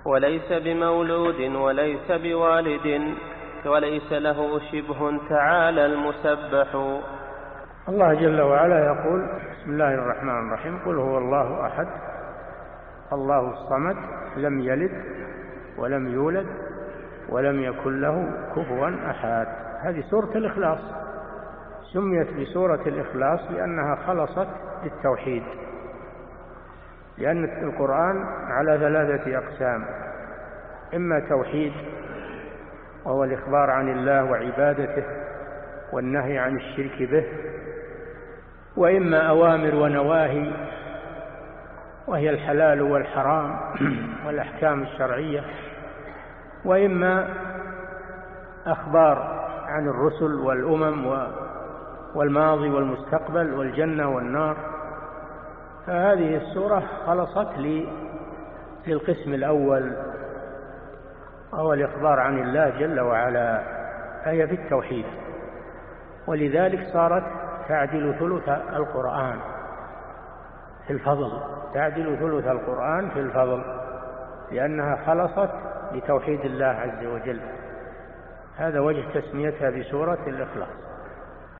وليس بمولود وليس بوالد وليس له شبه تعالى المسبح. الله جل وعلا يقول: بسم الله الرحمن الرحيم: قل هو الله أحد الله الصمد لم يلد ولم يولد ولم يكن له كفوا أحد. هذه سورة الإخلاص، سميت بسورة الإخلاص لأنها خلصت للتوحيد، لأن القرآن على 3 أقسام: إما توحيد وهو الإخبار عن الله وعبادته والنهي عن الشرك به، وإما أوامر ونواهي وهي الحلال والحرام والأحكام الشرعية، وإما أخبار عن الرسل والأمم والماضي والمستقبل والجنة والنار. فهذه السورة خلصت للقسم الأول وهو الإخبار عن الله جل وعلا، فهي في التوحيد، ولذلك صارت تعدل ثلث القرآن في الفضل، تعدل ثلث القرآن في الفضل، لأنها خلصت لتوحيد الله عز وجل. هذا وجه تسميتها بسورة الإخلاص.